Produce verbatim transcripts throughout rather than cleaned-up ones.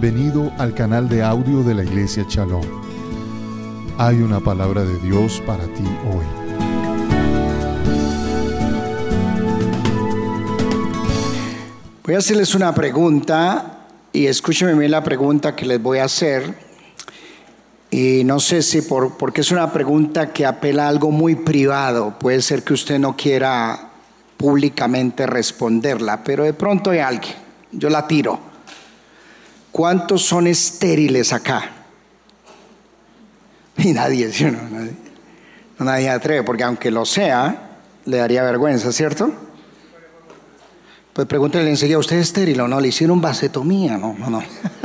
Bienvenido al canal de audio de la Iglesia Shalom. Hay una palabra de Dios para ti hoy. Voy a hacerles una pregunta y escúchenme bien la pregunta que les voy a hacer. Y no sé si por, porque es una pregunta que apela a algo muy privado. Puede ser que usted no quiera públicamente responderla, pero de pronto hay alguien. Yo la tiro. ¿Cuántos son estériles acá? Y nadie, ¿sí o no? Nadie, no, nadie atreve, porque aunque lo sea, le daría vergüenza, ¿cierto? Pues pregúntele enseguida, ¿usted es estéril o no? ¿Le hicieron vasectomía? No, no, no.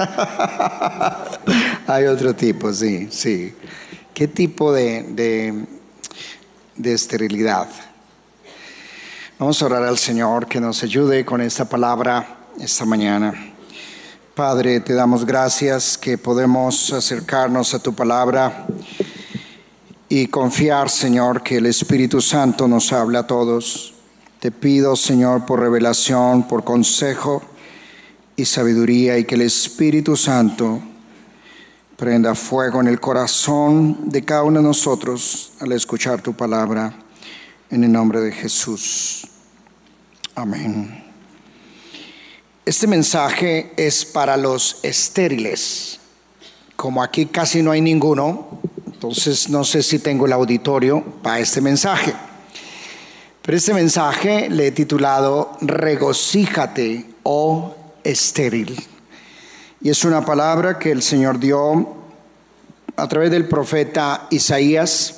Hay otro tipo, sí, sí. ¿Qué tipo de, de, de esterilidad? Vamos a orar al Señor que nos ayude con esta palabra esta mañana. Padre, te damos gracias que podemos acercarnos a tu palabra y confiar, Señor, que el Espíritu Santo nos habla a todos. Te pido, Señor, por revelación, por consejo y sabiduría, y que el Espíritu Santo prenda fuego en el corazón de cada uno de nosotros al escuchar tu palabra, en el nombre de Jesús. Amén. Este mensaje es para los estériles. Como aquí casi no hay ninguno, entonces no sé si tengo el auditorio para este mensaje. Pero este mensaje le he titulado Regocíjate, oh estéril. Y es una palabra que el Señor dio a través del profeta Isaías.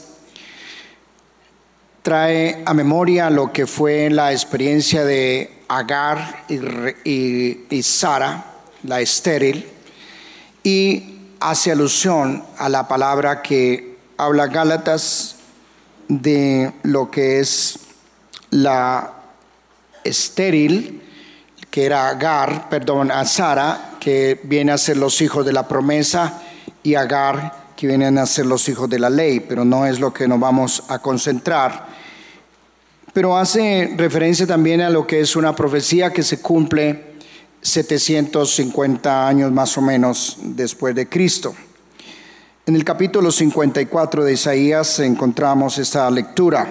Trae a memoria lo que fue la experiencia de Agar y, y, y Sara, la estéril, y hace alusión a la palabra que habla Gálatas de lo que es la estéril, que era Agar, perdón, a Sara, que viene a ser los hijos de la promesa, y Agar, que vienen a ser los hijos de la ley, pero no es lo que nos vamos a concentrar. Pero hace referencia también a lo que es una profecía que se cumple setecientos cincuenta años más o menos después de Cristo. En el capítulo cincuenta y cuatro de Isaías encontramos esta lectura.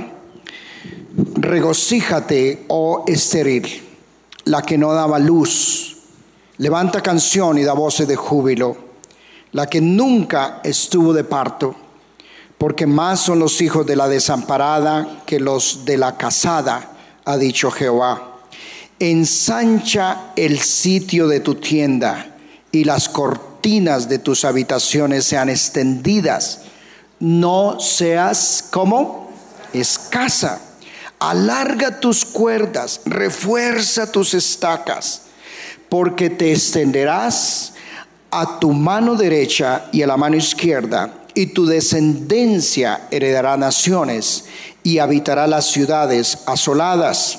Regocíjate, oh estéril, la que no daba luz. Levanta canción y da voces de júbilo, la que nunca estuvo de parto. Porque más son los hijos de la desamparada que los de la casada, ha dicho Jehová. Ensancha el sitio de tu tienda, y las cortinas de tus habitaciones sean extendidas. No seas, ¿cómo? Escasa. Alarga tus cuerdas, refuerza tus estacas, porque te extenderás a tu mano derecha y a la mano izquierda, y tu descendencia heredará naciones y habitará las ciudades asoladas.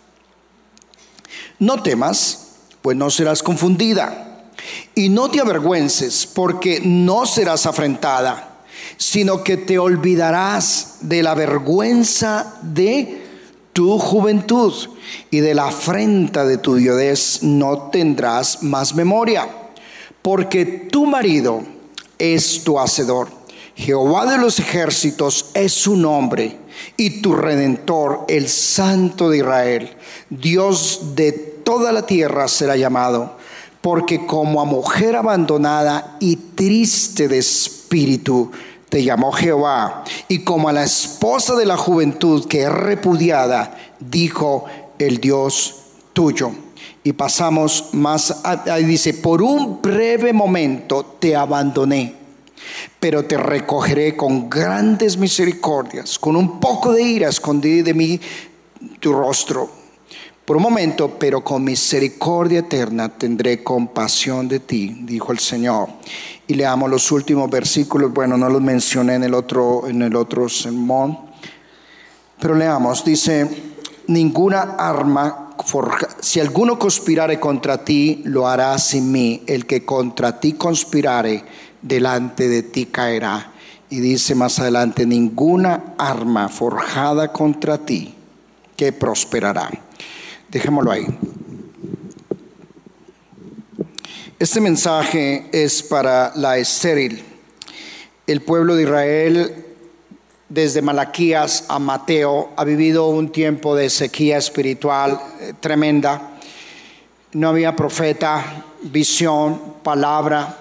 No temas, pues no serás confundida, y no te avergüences, porque no serás afrentada, sino que te olvidarás de la vergüenza de tu juventud, y de la afrenta de tu viudez no tendrás más memoria, porque tu marido es tu hacedor. Jehová de los ejércitos es su nombre, y tu Redentor, el Santo de Israel. Dios de toda la tierra será llamado, porque como a mujer abandonada y triste de espíritu te llamó Jehová, y como a la esposa de la juventud que es repudiada, dijo el Dios tuyo. Y pasamos más, ahí dice, por un breve momento te abandoné, pero te recogeré con grandes misericordias, con un poco de ira escondí de mí tu rostro por un momento, pero con misericordia eterna tendré compasión de ti, dijo el Señor. Y leamos los últimos versículos. Bueno, no los mencioné en el otro, en el otro sermón, pero leamos. Dice: ninguna arma forja, si alguno conspirare contra ti, lo hará sin mí. El que contra ti conspirare, delante de ti caerá. Y dice más adelante: ninguna arma forjada contra ti que prosperará. Dejémoslo ahí. Este mensaje es para la estéril. El pueblo de Israel, desde Malaquías a Mateo, ha vivido un tiempo de sequía espiritual eh, tremenda. No había profeta, visión, palabra.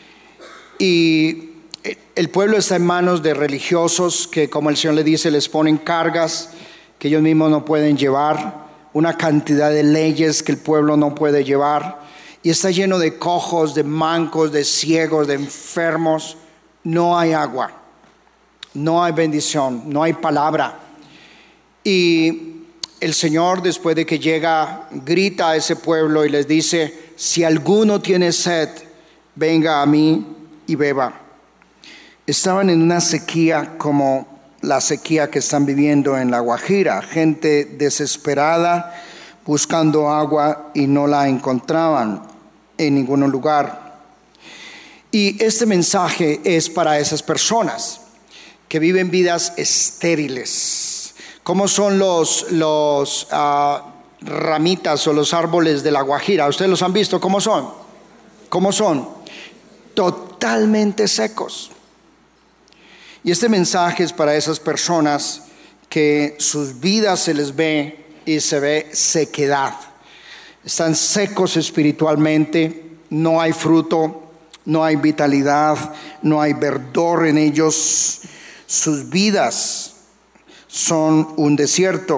Y el pueblo está en manos de religiosos que, como el Señor le dice, les ponen cargas que ellos mismos no pueden llevar, una cantidad de leyes que el pueblo no puede llevar, y está lleno de cojos, de mancos, de ciegos, de enfermos. No hay agua, no hay bendición, no hay palabra. Y el Señor, después de que llega, grita a ese pueblo y les dice: si alguno tiene sed, venga a mí y beba. Estaban en una sequía como la sequía que están viviendo en La Guajira, gente desesperada buscando agua y no la encontraban en ningún lugar. Y este mensaje es para esas personas que viven vidas estériles. ¿Cómo son los, los uh, ramitas o los árboles de La Guajira? ¿Ustedes los han visto? ¿Cómo son? ¿Cómo son? Totalmente secos. Y este mensaje es para esas personas que sus vidas se les ve y se ve sequedad. Están secos espiritualmente, no hay fruto, no hay vitalidad, no hay verdor en ellos. Sus vidas son un desierto.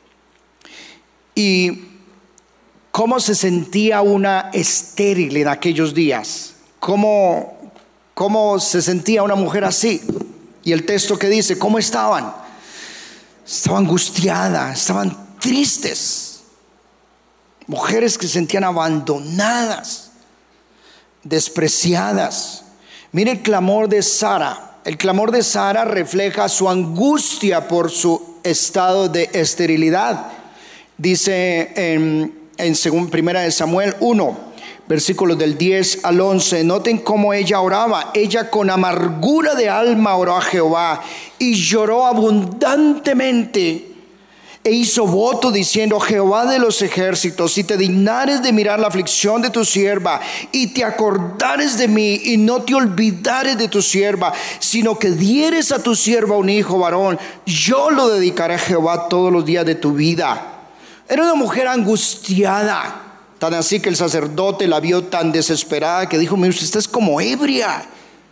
¿Y cómo se sentía una estéril en aquellos días? ¿Cómo, cómo se sentía una mujer así? Y el texto que dice, ¿cómo estaban? Estaban angustiadas, estaban tristes. Mujeres que se sentían abandonadas, despreciadas. Mire el clamor de Sara. El clamor de Sara refleja su angustia por su estado de esterilidad. Dice en, en según Primera de Samuel uno, versículos del diez al once. Noten cómo ella oraba. Ella con amargura de alma oró a Jehová y lloró abundantemente. E hizo voto diciendo: Jehová de los ejércitos, si te dignares de mirar la aflicción de tu sierva y te acordares de mí y no te olvidares de tu sierva, sino que dieres a tu sierva un hijo varón, yo lo dedicaré a Jehová todos los días de tu vida. Era una mujer angustiada. Tan así que el sacerdote la vio tan desesperada que dijo: mire, usted es como ebria.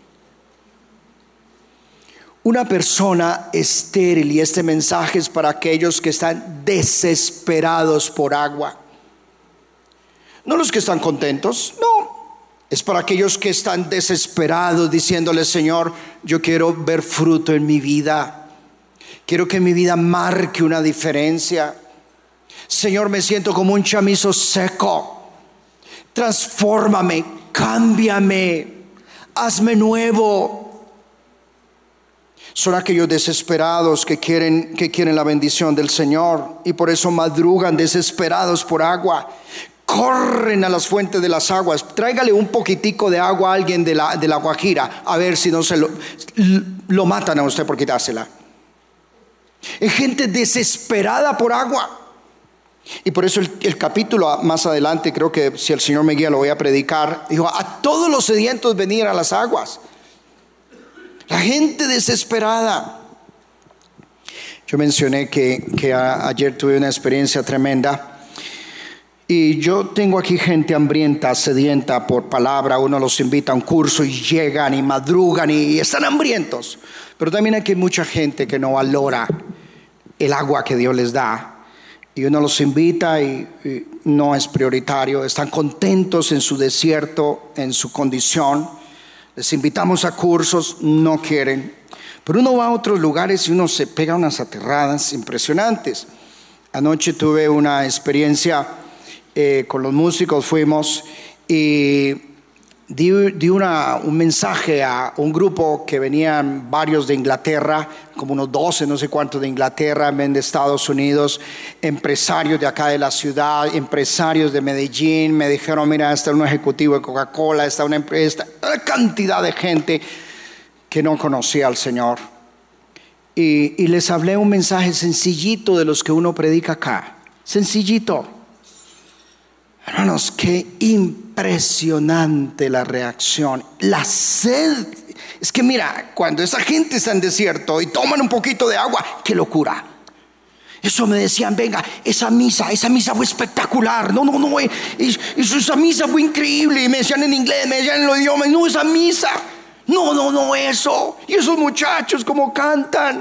Una persona estéril, y este mensaje es para aquellos que están desesperados por agua. No los que están contentos, no. Es para aquellos que están desesperados diciéndole: Señor, yo quiero ver fruto en mi vida. Quiero que mi vida marque una diferencia. Señor, me siento como un chamizo seco. Transfórmame, cámbiame, hazme nuevo. Son aquellos desesperados que quieren, que quieren la bendición del Señor y por eso madrugan desesperados por agua. Corren a las fuentes de las aguas. Tráigale un poquitico de agua a alguien de la, de la Guajira, a ver si no se lo, lo matan a usted por quitársela. Es gente desesperada por agua. Y por eso el, el capítulo más adelante, creo que si el Señor me guía lo voy a predicar, dijo: a todos los sedientos venir a las aguas. La gente desesperada. Yo mencioné que, que a, ayer tuve una experiencia tremenda. Y yo tengo aquí gente hambrienta, sedienta por palabra. Uno los invita a un curso y llegan y madrugan y están hambrientos. Pero también aquí hay mucha gente que no valora el agua que Dios les da. Y uno los invita y, y no es prioritario. Están contentos en su desierto, en su condición. Les invitamos a cursos, no quieren. Pero uno va a otros lugares y uno se pega unas aterradas impresionantes. Anoche tuve una experiencia eh, con los músicos, fuimos y di, di una, un mensaje a un grupo que venían varios de Inglaterra, como unos doce, no sé cuántos de Inglaterra, ven de Estados Unidos, empresarios de acá de la ciudad, empresarios de Medellín. Me dijeron: mira, está un ejecutivo de Coca-Cola, está una empresa, una cantidad de gente que no conocía al Señor. Y, y les hablé un mensaje sencillito de los que uno predica acá, sencillito. Hermanos, qué impresionante la reacción, la sed. Es que mira, cuando esa gente está en desierto y toman un poquito de agua, qué locura. Eso me decían, venga, esa misa, esa misa fue espectacular. No, no, no, es, esa misa fue increíble. Y me decían en inglés, me decían en los idiomas, no, esa misa. No, no, no, eso. Y esos muchachos como cantan.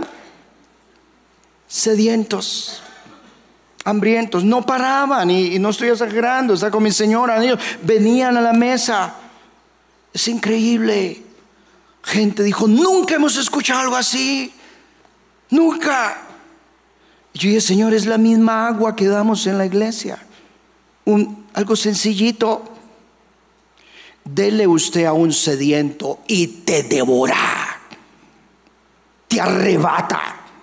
Sedientos, hambrientos, no paraban. Y, y no estoy exagerando, está con mi señora. Ellos venían a la mesa. Es increíble. Gente dijo, nunca hemos escuchado algo así. Nunca. Yo dije, Señor, es la misma agua que damos en la iglesia. Un, algo sencillito. Dele usted a un sediento y te devora, te arrebata.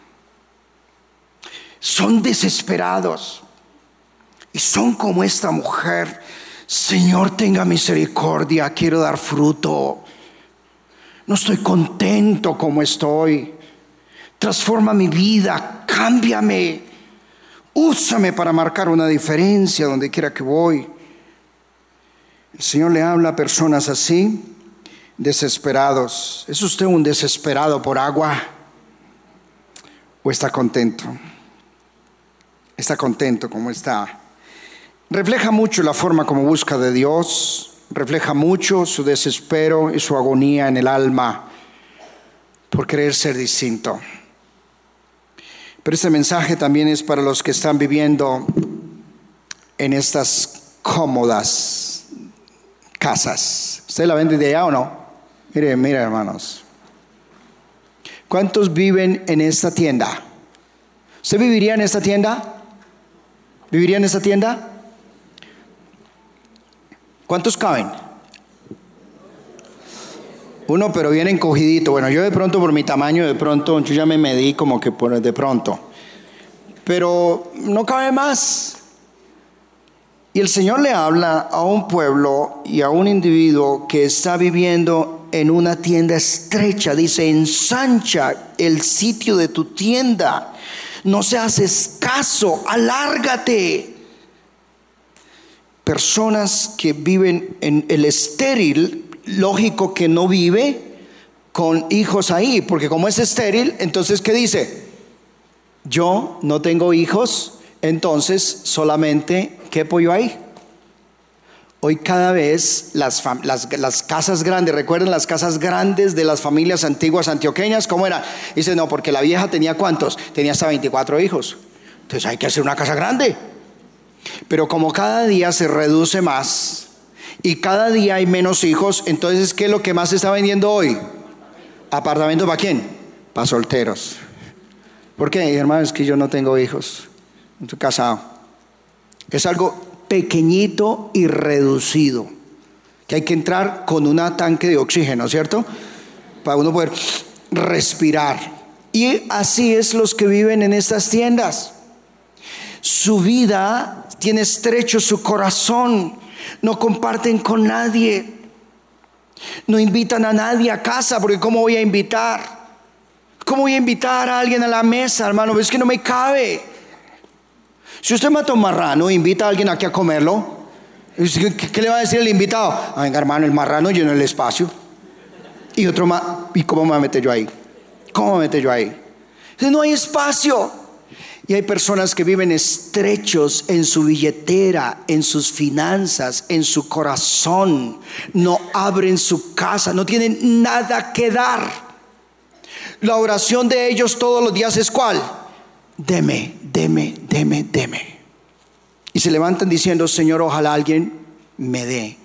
Son desesperados y son como esta mujer. Señor, tenga misericordia, quiero dar fruto. No estoy contento como estoy. Transforma mi vida, cámbiame, úsame para marcar una diferencia donde quiera que voy. El Señor le habla a personas así, desesperados. ¿Es usted un desesperado por agua? ¿O está contento? Está contento como está. Refleja mucho la forma como busca de Dios, refleja mucho su desespero y su agonía en el alma por querer ser distinto. Pero este mensaje también es para los que están viviendo en estas cómodas casas. ¿Usted la vende de allá o no? Mire, mire, hermanos. ¿Cuántos viven en esta tienda? ¿Usted viviría en esta tienda? ¿Viviría en esta tienda? ¿Cuántos caben? Uno, pero bien encogidito. Bueno, yo de pronto por mi tamaño, de pronto, yo ya me medí como que por de pronto. Pero no cabe más. Y el Señor le habla a un pueblo y a un individuo que está viviendo en una tienda estrecha. Dice, ensancha el sitio de tu tienda. No seas escaso, alárgate. Personas que viven en el estéril, lógico que no vive con hijos ahí, porque como es estéril, entonces ¿qué dice? Yo no tengo hijos, entonces solamente ¿qué yo ahí? Hoy cada vez las, las, las casas grandes, recuerden las casas grandes de las familias antiguas antioqueñas, ¿cómo era? Dice, no, porque la vieja tenía ¿cuántos? Tenía hasta veinticuatro hijos, entonces hay que hacer una casa grande. Pero como cada día se reduce más y cada día hay menos hijos, entonces ¿qué es lo que más se está vendiendo hoy? ¿Apartamentos para quién? Para solteros. ¿Por qué, hermano? Es que yo no tengo hijos, no estoy casado. Es algo pequeñito y reducido, que hay que entrar con un tanque de oxígeno, ¿cierto? Para uno poder respirar. Y así es los que viven en estas tiendas. Su vida tiene estrecho su corazón, no comparten con nadie, no invitan a nadie a casa, porque ¿cómo voy a invitar? ¿Cómo voy a invitar a alguien a la mesa, hermano? Es que no me cabe. Si usted mata un marrano e invita a alguien aquí a comerlo, ¿qué, qué le va a decir el invitado? Ah, venga, hermano, el marrano llenó el espacio. Y otro más, ¿y cómo me voy a meter yo ahí? ¿Cómo me meto yo ahí? No hay espacio. Y hay personas que viven estrechos en su billetera, en sus finanzas, en su corazón. No abren su casa, no tienen nada que dar. La oración de ellos todos los días es ¿cuál? Deme, deme, deme, deme. Y se levantan diciendo, Señor, ojalá alguien me dé.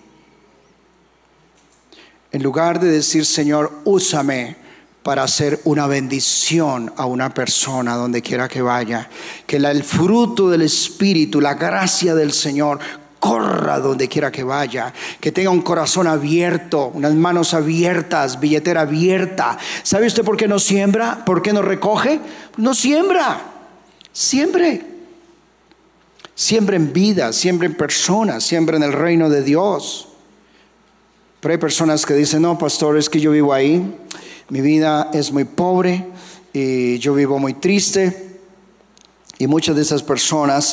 En lugar de decir, Señor, úsame para hacer una bendición a una persona donde quiera que vaya, que la, el fruto del Espíritu, la gracia del Señor corra donde quiera que vaya, que tenga un corazón abierto, unas manos abiertas, billetera abierta. ¿Sabe usted por qué no siembra? ¿Por qué no recoge? No siembra, siembre. Siembra en vida, siembra en personas, siembra en el reino de Dios. Pero hay personas que dicen, no, pastor, es que yo vivo ahí, mi vida es muy pobre y yo vivo muy triste. Y muchas de esas personas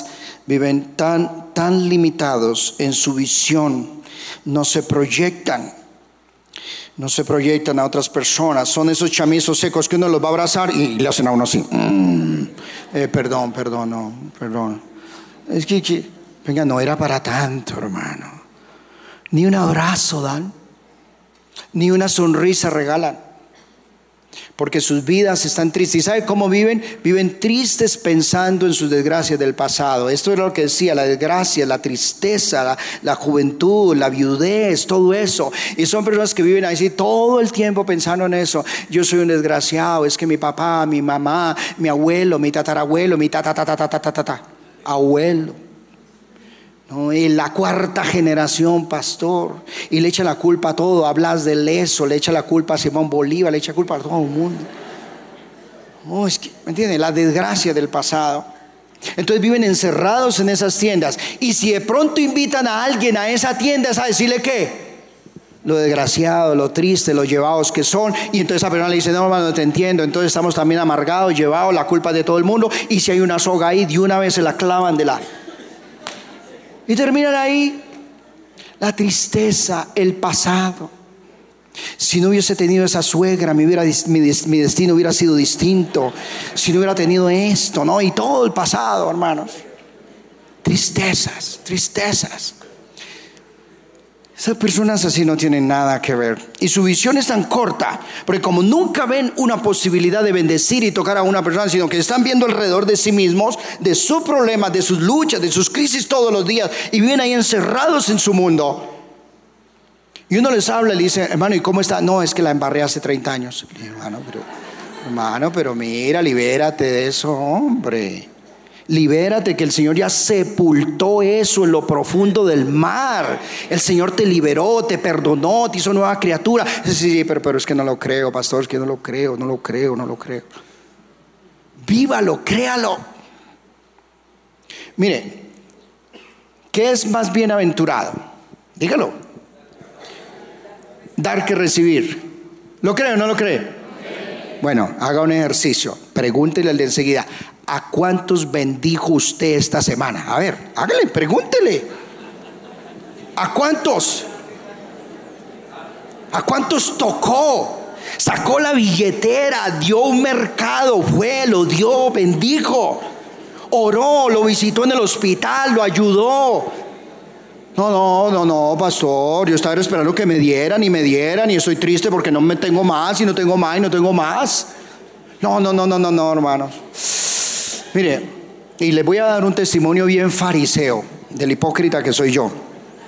viven tan, tan limitados en su visión, no se proyectan, no se proyectan a otras personas. Son esos chamizos secos que uno los va a abrazar y le hacen a uno así. Mm, eh, perdón, perdón, no, perdón. Es que, que, venga, no era para tanto, hermano. Ni un abrazo dan, ni una sonrisa regalan, porque sus vidas están tristes. ¿Y sabe cómo viven? Viven tristes pensando en sus desgracias del pasado. Esto era lo que decía: la desgracia, la tristeza, la, la juventud, la viudez, todo eso. Y son personas que viven así todo el tiempo pensando en eso. Yo soy un desgraciado, es que mi papá, mi mamá, mi abuelo, mi tatarabuelo, mi tatatatatatatatata abuelo, no, y la cuarta generación, pastor, y le echa la culpa a todo. Hablas de Leso, le echa la culpa a Simón Bolívar, le echa la culpa a todo el mundo. Oh, es que, ¿me entienden? La desgracia del pasado. Entonces viven encerrados en esas tiendas. Y si de pronto invitan a alguien a esa tienda, es a decirle ¿qué? Lo desgraciado, lo triste, los llevados que son. Y entonces esa persona le dice: no, hermano, no te entiendo. Entonces estamos también amargados, llevados, la culpa de todo el mundo. Y si hay una soga ahí, de una vez se la clavan de la... Y terminan ahí. La tristeza, el pasado. Si no hubiese tenido esa suegra, mi, hubiera, mi, mi destino hubiera sido distinto. Si no hubiera tenido esto, ¿no? Y todo el pasado, hermanos. Tristezas, tristezas. Esas personas así no tienen nada que ver. Y su visión es tan corta, porque como nunca ven una posibilidad de bendecir y tocar a una persona, sino que están viendo alrededor de sí mismos, de sus problemas, de sus luchas, de sus crisis todos los días, y viven ahí encerrados en su mundo. Y uno les habla y le dice: hermano, ¿y cómo está? No, es que la embarré hace treinta años. Hermano, pero, hermano, pero mira, libérate de eso, hombre. Libérate, que el Señor ya sepultó eso en lo profundo del mar. El Señor te liberó, te perdonó, te hizo nueva criatura. Sí, sí, pero, pero es que no lo creo, pastor, es que no lo creo, no lo creo, no lo creo. Vívalo, créalo. Mire, ¿qué es más bienaventurado? Dígalo. Dar que recibir. ¿Lo cree o no lo cree? Bueno, haga un ejercicio. Pregúntele al de enseguida: ¿a cuántos bendijo usted esta semana? A ver, hágale, pregúntele. ¿A cuántos? ¿A cuántos tocó? Sacó la billetera, dio un mercado, fue, lo dio, bendijo. Oró, lo visitó en el hospital, lo ayudó. No, no, no, no, pastor, yo estaba esperando que me dieran y me dieran, y estoy triste porque no me tengo más, y no tengo más, y no tengo más. No, no, no, no, no, no, hermanos. Mire, y les voy a dar un testimonio bien fariseo del hipócrita que soy yo.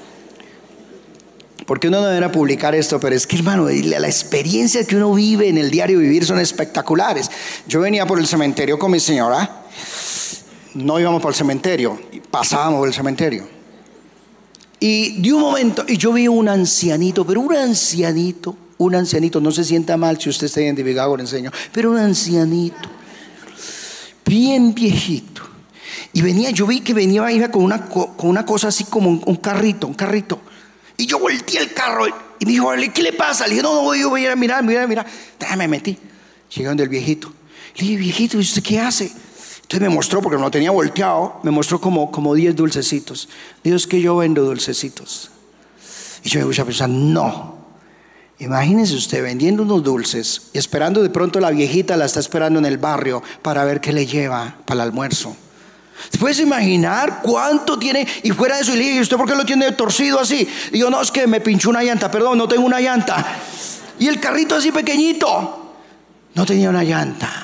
Porque uno no debería publicar esto, pero es que, hermano, la experiencia que uno vive en el diario vivir son espectaculares. Yo venía por el cementerio con mi señora. No íbamos por el cementerio, pasábamos por el cementerio. Y de un momento, y yo vi un ancianito, pero un ancianito, un ancianito, no se sienta mal si usted está identificado con el Señor, pero un ancianito, bien viejito. Y venía, yo vi que venía, iba con una, con una cosa así como un, un carrito, un carrito. Y yo volteé el carro y me dijo: ¿qué le pasa? Le dije: no, no, yo voy a ir a mirar, voy a ir a mirar. Me metí, llegué donde el viejito. Le dije: viejito, ¿y usted qué hace? Entonces me mostró, porque me lo tenía volteado, me mostró como, como diez dulcecitos. Dios, que yo vendo dulcecitos. Y yo me puse a pensar: no. Imagínese usted vendiendo unos dulces y esperando, de pronto la viejita la está esperando en el barrio para ver qué le lleva para el almuerzo. ¿Se puede imaginar cuánto tiene? Y fuera de eso, y le dije: ¿usted por qué lo tiene torcido así? Y yo: no, es que me pinchó una llanta, perdón, no tengo una llanta. Y el carrito así pequeñito, no tenía una llanta.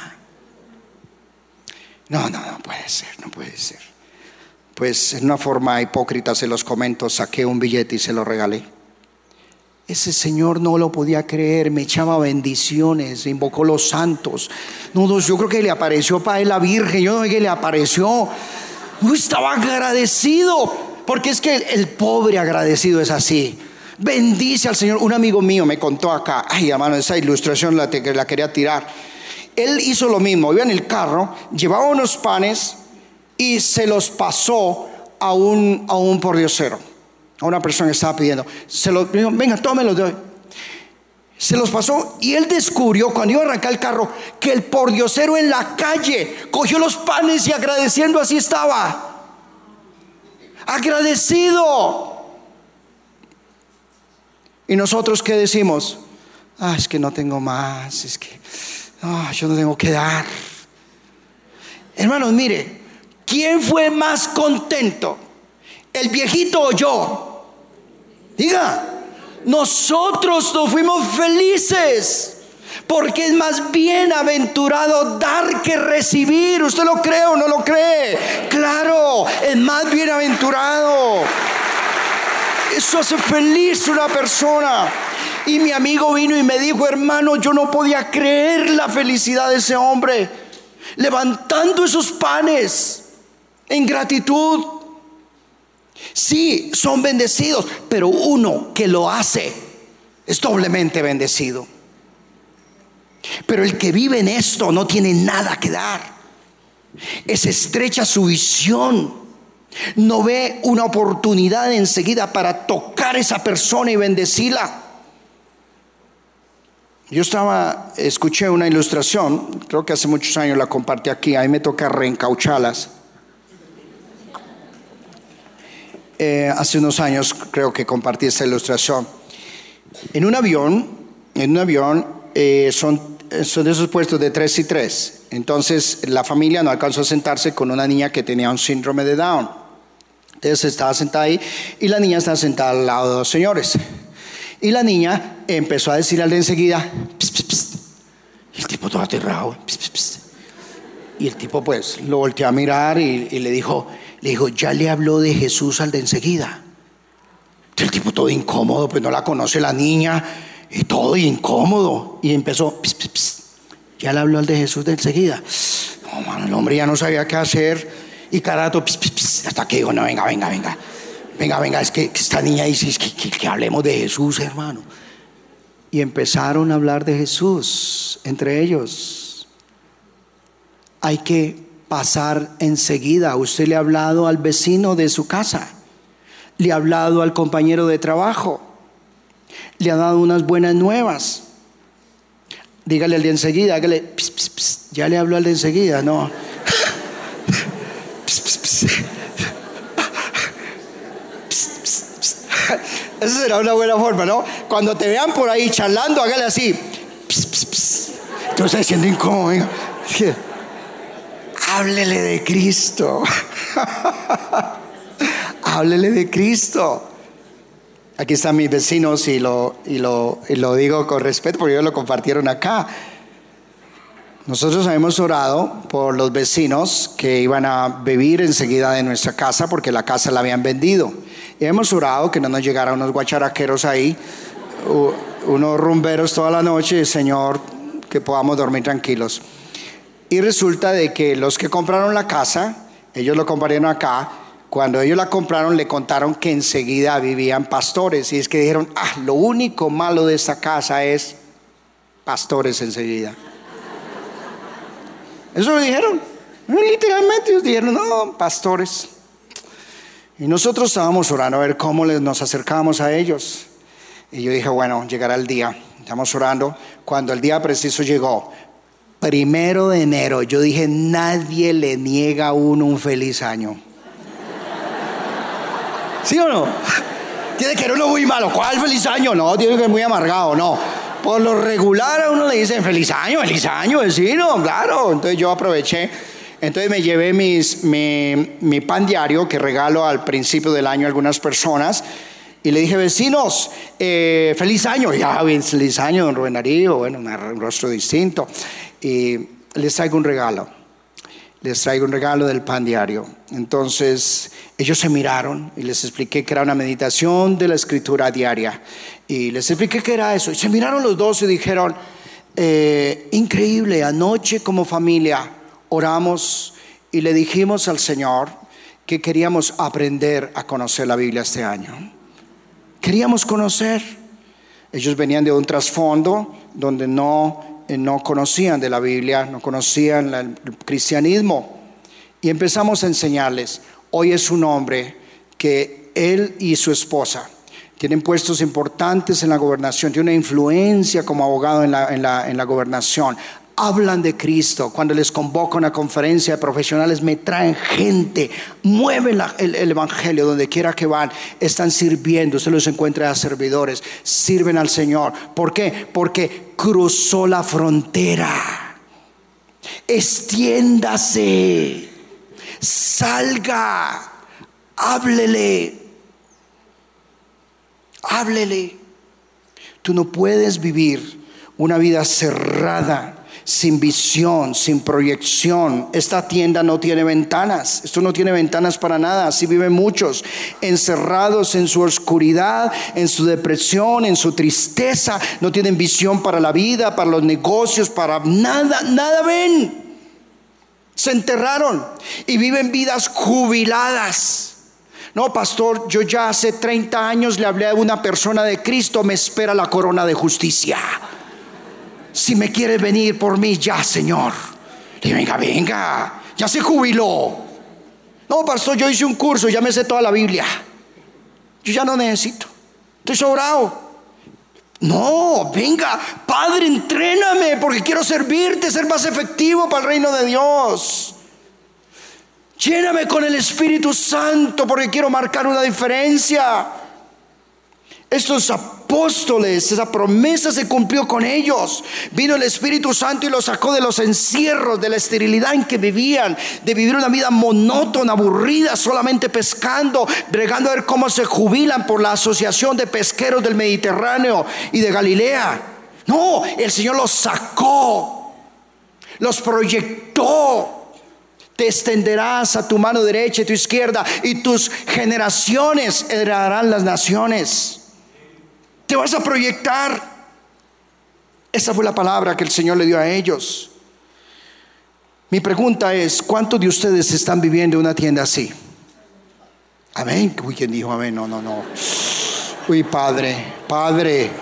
No, no, no puede ser, no puede ser. Pues en una forma hipócrita se los comento, saqué un billete y se lo regalé. Ese señor no lo podía creer, me echaba bendiciones, invocó los santos. No, no, yo creo que le apareció para él la Virgen, yo no sé qué le apareció. No, estaba agradecido, porque es que el, el pobre agradecido es así. Bendice al Señor. Un amigo mío me contó acá, ay, hermano, esa ilustración la, te, la quería tirar. Él hizo lo mismo, iba en el carro, llevaba unos panes y se los pasó a un, a un pordiosero, a una persona que estaba pidiendo. Se los dijo: venga, tómelos de hoy. Se los pasó y él descubrió, cuando iba a arrancar el carro, que el pordiosero en la calle cogió los panes y agradeciendo así estaba. agradecido. ¿Y nosotros qué decimos? Ah, es que no tengo más, es que ah, yo no tengo que dar. Hermanos, mire, ¿quién fue más contento? ¿El viejito o yo? Diga, nosotros nos fuimos felices, porque es más bienaventurado dar que recibir. ¿Usted lo cree o no lo cree? Claro, es más bienaventurado. Eso hace feliz a una persona. Y mi amigo vino y me dijo: hermano, yo no podía creer la felicidad de ese hombre, levantando esos panes en gratitud. Sí, son bendecidos, pero uno que lo hace es doblemente bendecido. Pero el que vive en esto no tiene nada que dar. Es estrecha su visión. No ve una oportunidad enseguida para tocar a esa persona y bendecirla. Yo estaba, escuché una ilustración, creo que hace muchos años la compartí aquí. A mí me toca reencaucharlas. Eh, hace unos años creo que compartí esta ilustración. En un avión, en un avión eh, son, son de esos puestos de tres y tres. Entonces la familia no alcanzó a sentarse con una niña que tenía un síndrome de Down. Entonces estaba sentada ahí y la niña estaba sentada al lado de dos señores. Y la niña empezó a decirle al de enseguida: pss, pss, pss. Y el tipo todo aterrado. Pss, pss, pss. Y el tipo pues lo volteó a mirar y, y le dijo, le dijo, ya le habló de Jesús al de enseguida. El tipo todo incómodo, pues no la conoce la niña, y todo incómodo. Y empezó, pss, pss, pss. Ya le habló al de Jesús de enseguida. No, mano, el hombre ya no sabía qué hacer. Y cada rato, pss, pss, pss, hasta que dijo, no, venga, venga, venga. Venga, venga, es que, que esta niña dice que, que, que hablemos de Jesús, hermano. Y empezaron a hablar de Jesús entre ellos. Hay que pasar enseguida. Usted le ha hablado al vecino de su casa, le ha hablado al compañero de trabajo, le ha dado unas buenas nuevas. Dígale al de enseguida, hágale, pss, pss, pss, ya le habló al de enseguida, no. Pss, pss, pss. Esa será una buena forma, ¿no? Cuando te vean por ahí charlando, hágale así. Pss, pss, pss. Entonces se siente incómodo, venga. Háblele de Cristo. Háblele de Cristo. Aquí están mis vecinos y lo, y, lo, y lo digo con respeto porque ellos lo compartieron acá. Nosotros hemos orado por los vecinos que iban a vivir enseguida de nuestra casa porque la casa la habían vendido. Y hemos orado que no nos llegaran unos guacharaqueros ahí, unos rumberos toda la noche, Señor, que podamos dormir tranquilos. Y resulta de que los que compraron la casa, ellos lo compraron acá. Cuando ellos la compraron, le contaron que enseguida vivían pastores. Y es que dijeron, ah, lo único malo de esta casa es pastores enseguida. Eso lo dijeron. Literalmente ellos dijeron, no, pastores. Y nosotros estábamos orando a ver cómo les, nos acercábamos a ellos. Y yo dije, bueno, llegará el día. Estamos orando. Cuando el día preciso llegó, primero de enero, yo dije, nadie le niega a uno un feliz año. ¿Sí o no? Tiene que ser uno muy malo. ¿Cuál feliz año? No, tiene que ser muy amargado, no. Por lo regular a uno le dicen feliz año, feliz año, vecino, claro. Entonces yo aproveché. Entonces me llevé mis, mi, mi pan diario que regalo al principio del año a algunas personas. Y le dije, vecinos, eh, feliz año. Ya, bien, feliz año, don Rubén Darío. Bueno, un rostro distinto. Y les traigo un regalo. Les traigo un regalo del pan diario. Entonces ellos se miraron y les expliqué que era una meditación de la escritura diaria. Y les expliqué qué era eso. Y se miraron los dos y dijeron, eh, increíble, anoche como familia oramos y le dijimos al Señor que queríamos aprender a conocer la Biblia este año. Queríamos conocer. Ellos venían de un trasfondo donde no... no conocían de la Biblia, no conocían el cristianismo, y empezamos a enseñarles. Hoy es un hombre que él y su esposa tienen puestos importantes en la gobernación, tiene una influencia como abogado en la, en la, en la gobernación, hablan de Cristo. Cuando les convoco a una conferencia de profesionales, me traen gente, mueven la, el, el evangelio donde quiera que van, están sirviendo. Usted los encuentra a servidores, sirven al Señor. ¿Por qué? Porque cruzó la frontera. Extiéndase, salga, háblele, háblele. Tú no puedes vivir una vida cerrada, sin visión, sin proyección. Esta tienda no tiene ventanas. Esto no tiene ventanas para nada. Así viven muchos, encerrados en su oscuridad, en su depresión, en su tristeza. No tienen visión para la vida, para los negocios, para nada. Nada ven. Se enterraron y viven vidas jubiladas. No, pastor, yo ya hace treinta años le hablé a una persona de Cristo. Me espera la corona de justicia. Si me quiere venir por mí, ya, Señor. Le digo, venga, venga, ya se jubiló. No, pastor, yo hice un curso, ya me sé toda la Biblia. Yo ya no necesito, estoy sobrado. No, venga, Padre, entréname, porque quiero servirte, ser más efectivo para el reino de Dios. Lléname con el Espíritu Santo, porque quiero marcar una diferencia. Estos apóstoles, esa promesa se cumplió con ellos. Vino el Espíritu Santo y los sacó de los encierros, de la esterilidad en que vivían, de vivir una vida monótona, aburrida, solamente pescando, bregando a ver cómo se jubilan por la asociación de pesqueros del Mediterráneo y de Galilea. No, el Señor los sacó, los proyectó. Te extenderás a tu mano derecha y tu izquierda, y tus generaciones heredarán las naciones. Te vas a proyectar. Esa fue la palabra que el Señor le dio a ellos. Mi pregunta es: ¿cuántos de ustedes están viviendo una tienda así? Amén. Uy, ¿quién dijo amén? No, no, no. Uy, Padre, Padre.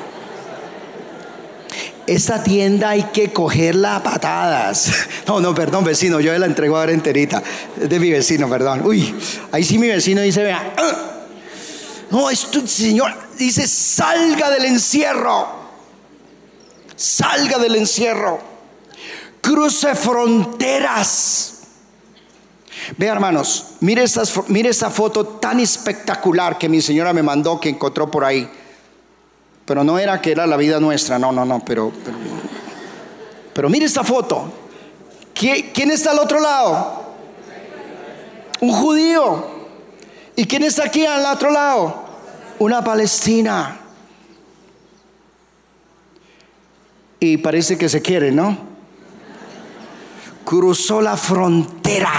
Esta tienda hay que cogerla a patadas. No, no, perdón, vecino, yo la entrego ahora enterita. Es de mi vecino, perdón. Uy, ahí sí mi vecino dice, vea, no, esto, Señor, dice, salga del encierro. Salga del encierro. Cruce fronteras. Vea, hermanos, mire, estas, mire esta foto tan espectacular que mi señora me mandó, que encontró por ahí. Pero no era que era la vida nuestra, no, no, no, pero Pero, pero mire esta foto. ¿Quién está al otro lado? Un judío. ¿Y quién está aquí al otro lado? Una palestina. Y parece que se quiere, ¿no? Cruzó la frontera.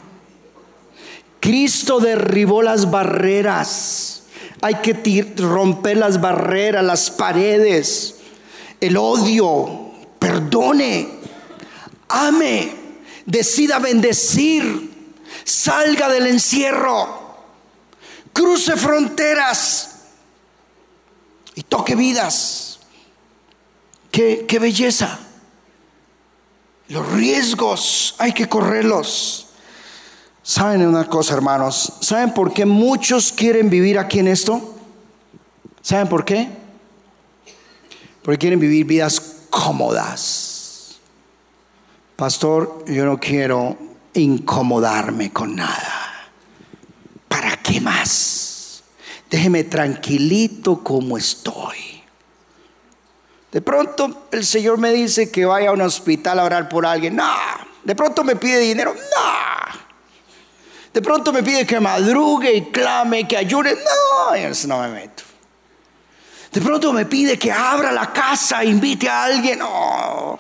Cristo derribó las barreras. Hay que romper las barreras, las paredes, el odio. Perdone, ame, decida bendecir, salga del encierro, cruce fronteras y toque vidas. Qué, qué belleza. Los riesgos hay que correrlos. ¿Saben una cosa, hermanos? ¿Saben por qué muchos quieren vivir aquí en esto? ¿Saben por qué? Porque quieren vivir vidas cómodas. Pastor, yo no quiero incomodarme con nada. ¿Para qué más? Déjeme tranquilito como estoy. De pronto el Señor me dice que vaya a un hospital a orar por alguien. No. De pronto me pide dinero. No. De pronto me pide que madrugue y clame, que ayude. No, yo eso no me meto. De pronto me pide que abra la casa, invite a alguien. No.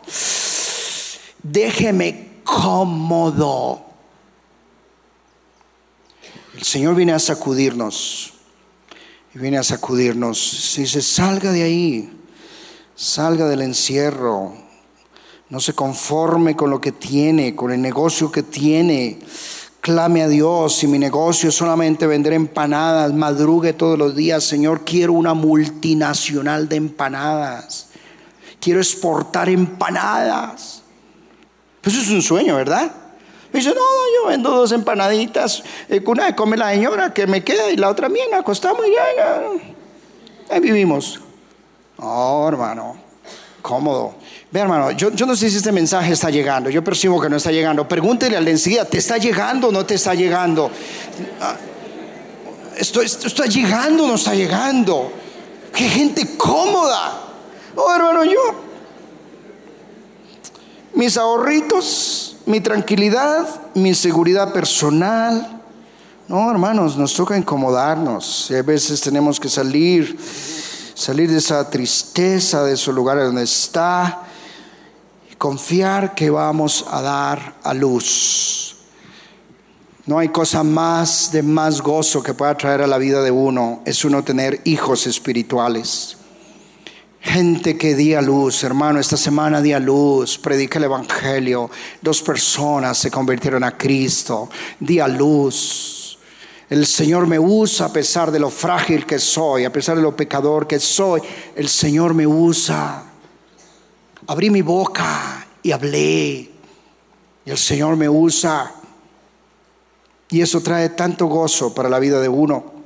Déjeme cómodo. El Señor viene a sacudirnos. Y viene a sacudirnos. Dice, salga de ahí. Salga del encierro. No se conforme con lo que tiene, con el negocio que tiene. Clame a Dios. Si mi negocio es solamente vender empanadas, madrugue todos los días. Señor, quiero una multinacional de empanadas. Quiero exportar empanadas. Pues eso es un sueño, ¿verdad? Me dice, no, no, yo vendo dos empanaditas. Una de come la señora, que me queda, y la otra mía, nos acostamos y ya, ya. Ahí vivimos. No, hermano. cómodo. Ve, hermano, yo, yo no sé si este mensaje está llegando. Yo percibo que no está llegando. Pregúntele al de enseguida, ¿te está llegando o no te está llegando? ¿Esto, esto está llegando o no está llegando? ¡Qué gente cómoda! Oh, hermano, yo, mis ahorritos, mi tranquilidad, mi seguridad personal. No, hermanos, nos toca incomodarnos. Y a veces tenemos que salir, salir de esa tristeza, de esos lugares donde está, y confiar que vamos a dar a luz. No hay cosa más de más gozo que pueda traer a la vida de uno, es uno tener hijos espirituales. Gente que di a luz, hermano, esta semana di a luz, predica el evangelio, dos personas se convirtieron a Cristo, di a luz. El Señor me usa a pesar de lo frágil que soy, a pesar de lo pecador que soy, el Señor me usa. Abrí mi boca y hablé, y el Señor me usa. Y eso trae tanto gozo para la vida de uno.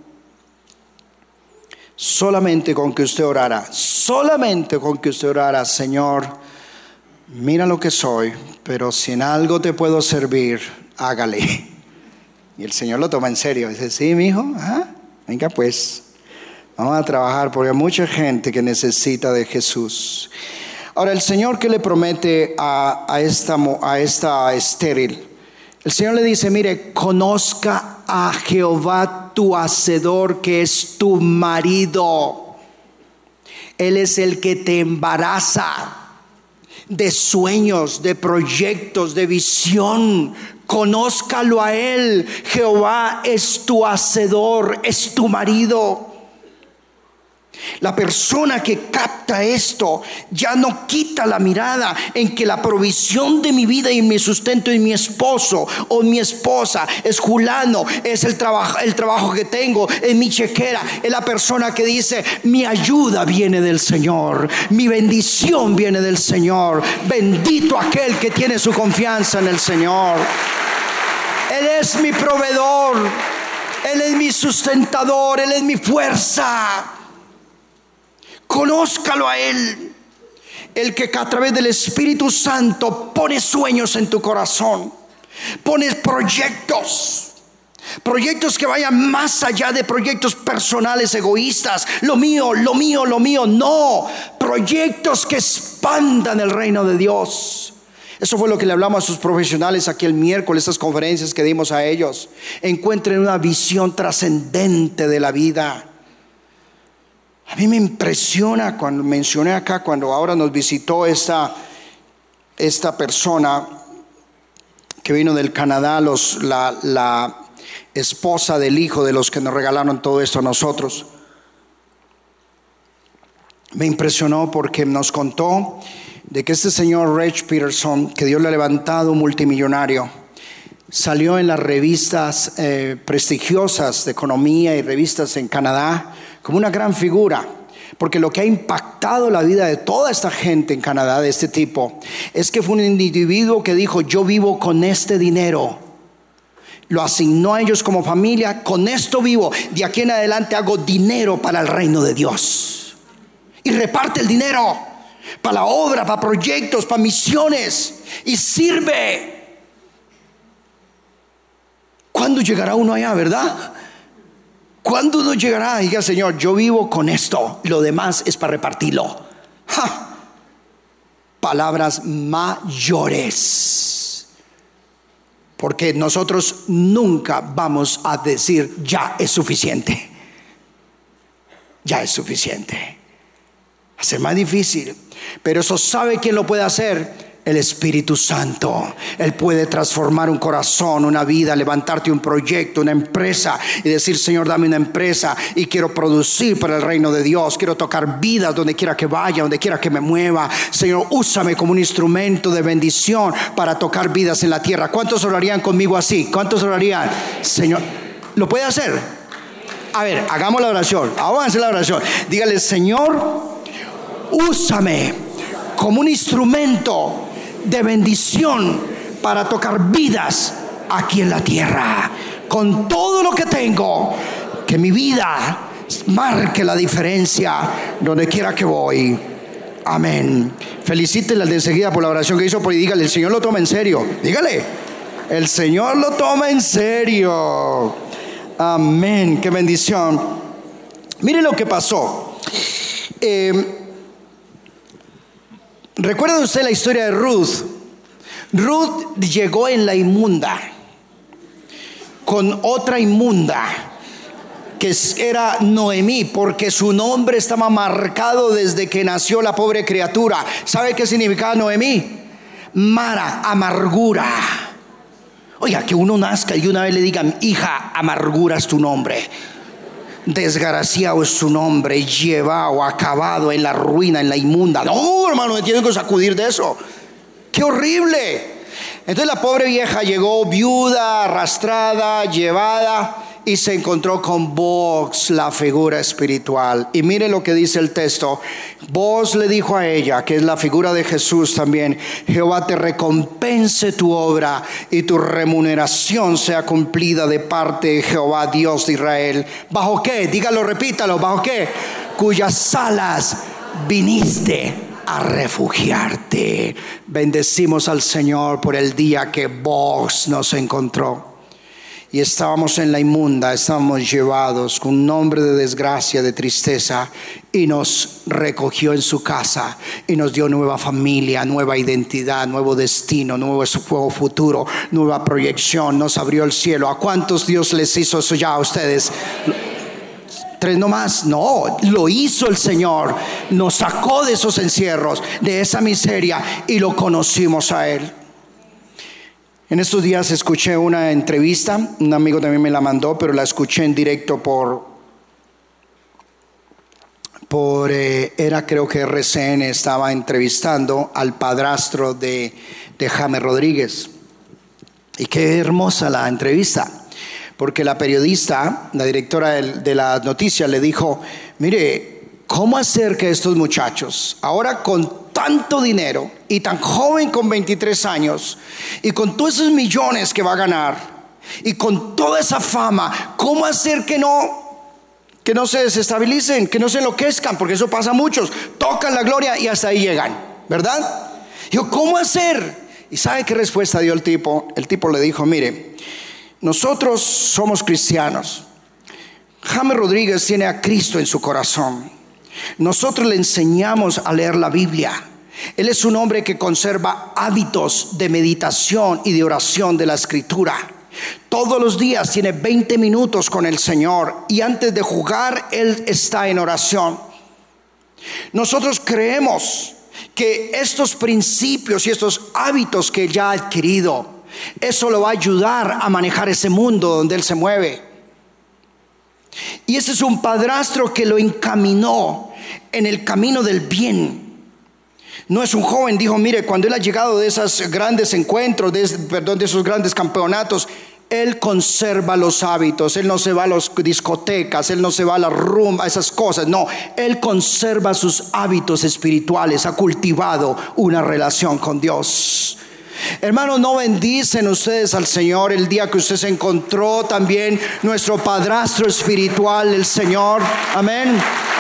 Solamente con que usted orara, solamente con que usted orara, Señor, mira lo que soy, pero si en algo te puedo servir, hágale. Y el Señor lo toma en serio. Dice, sí, mi hijo, ¿ah? Venga pues, vamos a trabajar, porque hay mucha gente que necesita de Jesús. Ahora, el Señor, ¿qué le promete a, a, esta, a esta estéril? El Señor le dice, mire, conozca a Jehová tu hacedor, que es tu marido. Él es el que te embaraza de sueños, de proyectos, de visión. Conózcalo a Él. Jehová es tu hacedor, es tu marido. La persona que capta esto ya no quita la mirada en que la provisión de mi vida y mi sustento es mi esposo o mi esposa, es Julano, es el trabajo, el trabajo que tengo, es mi chequera. Es la persona que dice, mi ayuda viene del Señor, mi bendición viene del Señor. Bendito aquel que tiene su confianza en el Señor. Él es mi proveedor, Él es mi sustentador, Él es mi fuerza. Conózcalo a Él, el que a través del Espíritu Santo pone sueños en tu corazón, pone proyectos, proyectos que vayan más allá de proyectos personales egoístas, lo mío, lo mío, lo mío, no, proyectos que expandan el reino de Dios. Eso fue lo que le hablamos a sus profesionales aquí el miércoles, esas conferencias que dimos a ellos. Encuentren una visión trascendente de la vida. A mí me impresiona cuando mencioné acá, cuando ahora nos visitó esta, esta persona que vino del Canadá, los, la, la esposa del hijo de los que nos regalaron todo esto a nosotros. Me impresionó porque nos contó de que este señor Rich Peterson, que Dios le ha levantado, un multimillonario, salió en las revistas eh, prestigiosas de economía y revistas en Canadá como una gran figura, porque lo que ha impactado la vida de toda esta gente en Canadá de este tipo es que fue un individuo que dijo, yo vivo con este dinero, lo asignó a ellos como familia, con esto vivo, de aquí en adelante hago dinero para el reino de Dios, y reparte el dinero para la obra, para proyectos, para misiones, y sirve. ¿Cuándo llegará uno allá, verdad? ¿Cuándo uno llegará? Diga, Señor, yo vivo con esto, lo demás es para repartirlo. ¡Ja! Palabras mayores. Porque nosotros nunca vamos a decir, ya es suficiente. Ya es suficiente. Va a ser más difícil. Pero eso, ¿sabe quién lo puede hacer? El Espíritu Santo. Él puede transformar un corazón, una vida, levantarte un proyecto, una empresa y decir, Señor, dame una empresa y quiero producir para el reino de Dios. Quiero tocar vidas donde quiera que vaya, donde quiera que me mueva. Señor, úsame como un instrumento de bendición para tocar vidas en la tierra. ¿Cuántos orarían conmigo así? ¿Cuántos orarían? Señor, ¿lo puede hacer? A ver, hagamos la oración. Avance la oración. Dígale, Señor, úsame como un instrumento de bendición para tocar vidas aquí en la tierra. Con todo lo que tengo, que mi vida marque la diferencia donde quiera que voy. Amén. Felicítenla de enseguida por la oración que hizo, y dígale, el Señor lo toma en serio. Dígale, el Señor lo toma en serio. Amén, qué bendición. Mire lo que pasó. Eh, ¿Recuerda usted la historia de Ruth? Ruth llegó en la inmunda con otra inmunda, que era Noemí, porque su nombre estaba marcado desde que nació la pobre criatura. ¿Sabe qué significaba Noemí? Mara, amargura. Oiga, que uno nazca y una vez le digan, hija, amargura es tu nombre, desgraciado es su nombre, llevado, acabado en la ruina, en la inmunda. No, hermano, me tienen que sacudir de eso. ¡Qué horrible! Entonces la pobre vieja llegó viuda, arrastrada, llevada, y se encontró con Boaz, la figura espiritual. Y mire lo que dice el texto. Boaz le dijo a ella, que es la figura de Jesús también: Jehová te recompense tu obra y tu remuneración sea cumplida de parte de Jehová, Dios de Israel. ¿Bajo qué? Dígalo, repítalo. ¿Bajo qué? Cuyas alas viniste a refugiarte. Bendecimos al Señor por el día que Boaz nos encontró. Y estábamos en la inmunda, estábamos llevados con un nombre de desgracia, de tristeza, y nos recogió en su casa y nos dio nueva familia, nueva identidad, nuevo destino, nuevo futuro, nueva proyección. Nos abrió el cielo. ¿A cuántos Dios les hizo eso ya a ustedes? Tres nomás. No, lo hizo el Señor. Nos sacó de esos encierros, de esa miseria, y lo conocimos a Él. En estos días escuché una entrevista, un amigo también me la mandó, pero la escuché en directo por, por eh, era creo que R C N, estaba entrevistando al padrastro de, de James Rodríguez. Y qué hermosa la entrevista, porque la periodista, la directora de, de las noticias, le dijo: mire, ¿cómo hacer que estos muchachos, ahora con tanto dinero y tan joven con veintitrés años, y con todos esos millones que va a ganar, y con toda esa fama, cómo hacer que no, que no se desestabilicen, que no se enloquezcan? Porque eso pasa a muchos, tocan la gloria y hasta ahí llegan, ¿verdad? Digo, ¿cómo hacer? ¿Y sabe qué respuesta dio el tipo? El tipo le dijo: mire, nosotros somos cristianos. James Rodríguez tiene a Cristo en su corazón. Nosotros le enseñamos a leer la Biblia. Él es un hombre que conserva hábitos de meditación y de oración de la Escritura. Todos los días tiene veinte minutos con el Señor, y antes de jugar Él está en oración. Nosotros creemos que estos principios y estos hábitos que ya ha adquirido, eso lo va a ayudar a manejar ese mundo donde Él se mueve. Y ese es un padrastro que lo encaminó en el camino del bien. No es un joven, dijo, mire, cuando él ha llegado de esos grandes encuentros, de, perdón, de esos grandes campeonatos, él conserva los hábitos. Él no se va a las discotecas, él no se va a la rumba, esas cosas. No, él conserva sus hábitos espirituales, ha cultivado una relación con Dios. Hermanos, ¿no bendicen ustedes al Señor el día que usted se encontró también nuestro padrastro espiritual, el Señor? Amén.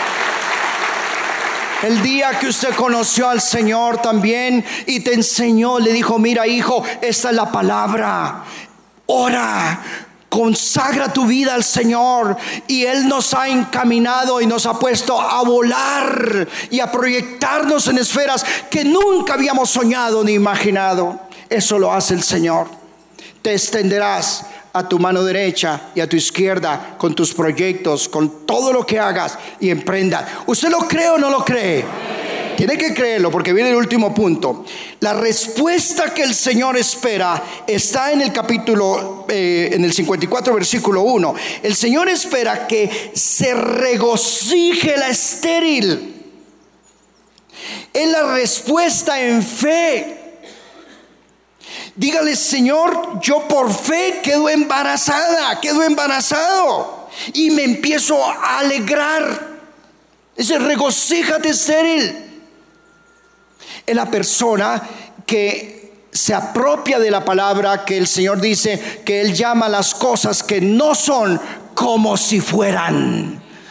El día que usted conoció al Señor también y te enseñó, le dijo: mira, hijo, esta es la palabra, ora, consagra tu vida al Señor. Y Él nos ha encaminado y nos ha puesto a volar y a proyectarnos en esferas que nunca habíamos soñado ni imaginado. Eso lo hace el Señor. Te extenderás a tu mano derecha y a tu izquierda con tus proyectos, con todo lo que hagas y emprendas. ¿Usted lo cree o no lo cree? Sí. Tiene que creerlo, porque viene el último punto. La respuesta que el Señor espera está en el capítulo, eh, en el cincuenta y cuatro, versículo uno. El Señor espera que se regocije la estéril. Es la respuesta en fe. Dígale: Señor, yo por fe quedo embarazada, quedo embarazado y me empiezo a alegrar. Dice: regocíjate, estéril. Es la persona que se apropia de la palabra que el Señor dice que Él llama las cosas que no son como si fueran.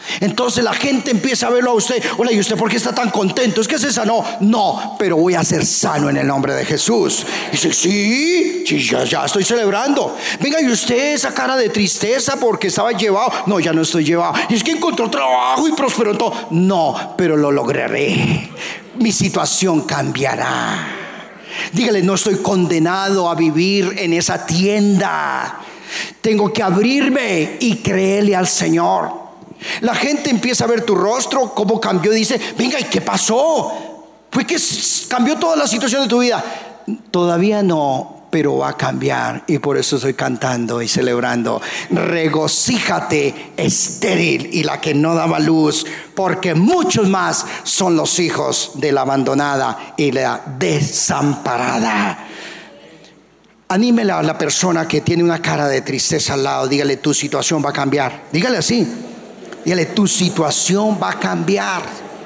Entonces la gente empieza a verlo a usted. Hola, ¿y usted por qué está tan contento? ¿Es que se sanó? No, pero voy a ser sano en el nombre de Jesús. Y dice, sí, sí, ya, ya estoy celebrando. Venga, ¿y usted esa cara de tristeza porque estaba llevado? No, ya no estoy llevado. Y es que encontró trabajo y prosperó en todo. No, pero lo lograré. Mi situación cambiará. Dígale, no estoy condenado a vivir en esa tienda. Tengo que abrirme y creerle al Señor. La gente empieza a ver tu rostro, cómo cambió, dice, venga, ¿y qué pasó? Fue que cambió toda la situación de tu vida. Todavía no, pero va a cambiar. Y por eso estoy cantando y celebrando. Regocíjate, estéril y la que no daba luz, porque muchos más son los hijos de la abandonada y la desamparada. Anímele a la persona que tiene una cara de tristeza al lado. Dígale, tu situación va a cambiar. Dígale así. Dígale, tu situación va a cambiar.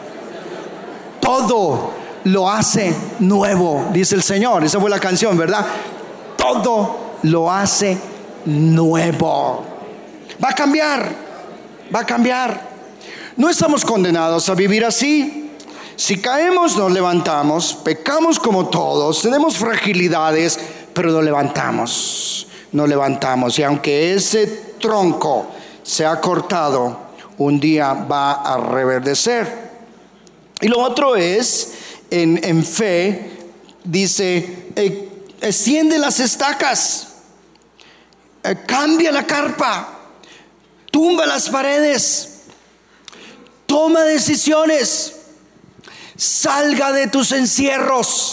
Todo lo hace nuevo, dice el Señor. Esa fue la canción, ¿verdad? Todo lo hace nuevo. Va a cambiar. Va a cambiar. No estamos condenados a vivir así. Si caemos, nos levantamos. Pecamos como todos. Tenemos fragilidades, pero nos levantamos. Nos levantamos. Y aunque ese tronco se ha cortado, un día va a reverdecer. Y lo otro es, en, en fe, dice, eh, extiende las estacas, eh, cambia la carpa, tumba las paredes, toma decisiones, salga de tus encierros.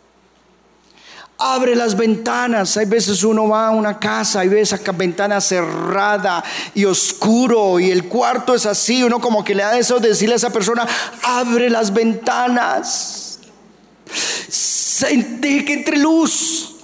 Abre las ventanas. Hay veces uno va a una casa y ve esa ventana cerrada y oscuro y el cuarto es así. Uno como que le da eso de decirle a esa persona, abre las ventanas, deje que entre luz.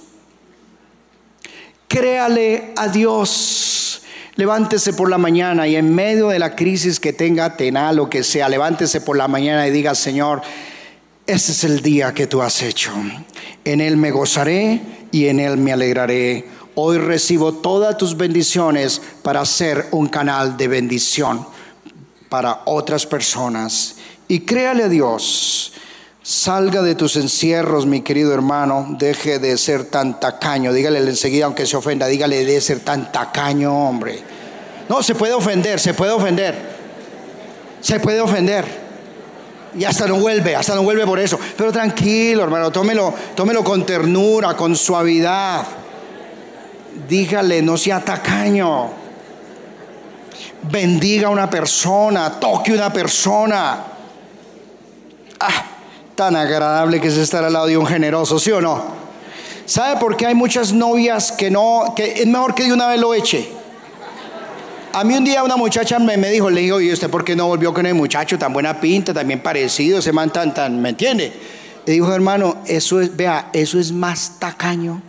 Créale a Dios. Levántese por la mañana y en medio de la crisis que tenga, tenga lo que sea, levántese por la mañana y diga, Señor, este es el día que tú has hecho. En él me gozaré y en él me alegraré. Hoy recibo todas tus bendiciones para ser un canal de bendición para otras personas. Y créale a Dios. Salga de tus encierros, mi querido hermano. Deje de ser tan tacaño. Dígale enseguida, aunque se ofenda, dígale de ser tan tacaño, hombre. No, se puede ofender, se puede ofender. Se puede ofender. Y hasta no vuelve, hasta no vuelve por eso. Pero tranquilo, hermano, tómelo, tómelo con ternura, con suavidad. Dígale, no sea tacaño. Bendiga a una persona, toque a una persona. Ah, tan agradable que es estar al lado de un generoso, ¿sí o no? ¿Sabe por qué hay muchas novias que no, que es mejor que de una vez lo eche? A mí un día una muchacha me, me dijo, le digo, ¿y usted por qué no volvió con el muchacho tan buena pinta, tan bien parecido, ese man tan, tan, ¿me entiende? Le dijo, hermano, eso es, vea, eso es más tacaño.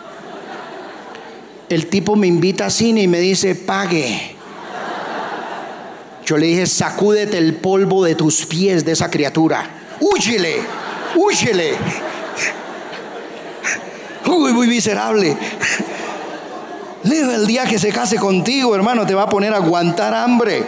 El tipo me invita a cine y me dice, pague. Yo le dije, sacúdete el polvo de tus pies de esa criatura. Húyele, húyele. Uy, muy miserable. El día que se case contigo, hermano, te va a poner a aguantar hambre.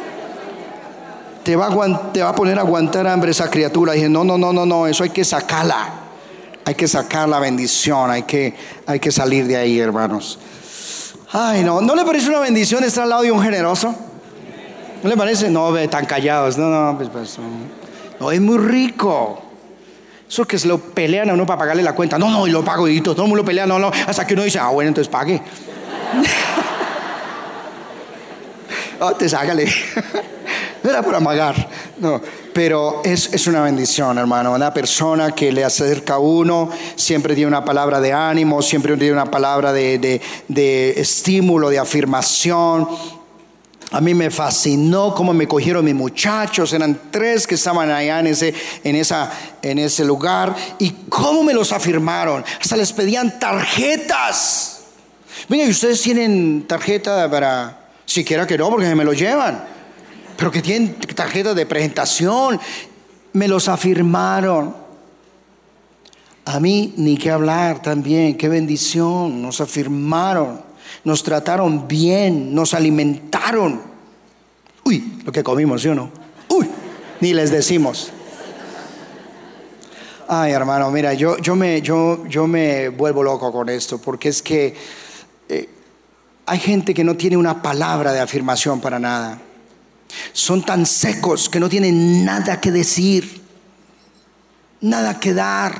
Te va a, te va a poner a aguantar hambre esa criatura. Y dije, no, no, no, no, no, eso hay que sacarla. Hay que sacar la bendición, hay que, hay que salir de ahí, hermanos. Ay, no, ¿no le parece una bendición estar al lado de un generoso? ¿No le parece? No, ve, tan callados. No, no, pues, pues no. No, es muy rico. Eso que se lo pelean a uno para pagarle la cuenta. No, no, y lo pago y todo, todo el mundo pelea, no, no. Hasta que uno dice, ah, bueno, entonces pague. Oh, te sácale. No era por amagar, no, pero es, es una bendición, hermano. Una persona que le acerca a uno siempre tiene una palabra de ánimo, siempre tiene una palabra de, de, de estímulo, de afirmación. A mí me fascinó cómo me cogieron mis muchachos, eran tres que estaban allá en ese, en esa, en ese lugar, y cómo me los afirmaron. Hasta les pedían tarjetas. Miren, ustedes tienen tarjeta para, siquiera que no, porque se me lo llevan, pero que tienen tarjetas de presentación. Me los afirmaron. A mí ni qué hablar también, qué bendición. Nos afirmaron, nos trataron bien, nos alimentaron. Uy, lo que comimos, ¿sí o no? Uy, ni les decimos. Ay, hermano, mira, yo, yo, me, yo, yo me vuelvo loco con esto, porque es que eh, hay gente que no tiene una palabra de afirmación para nada. Son tan secos que no tienen nada que decir, nada que dar.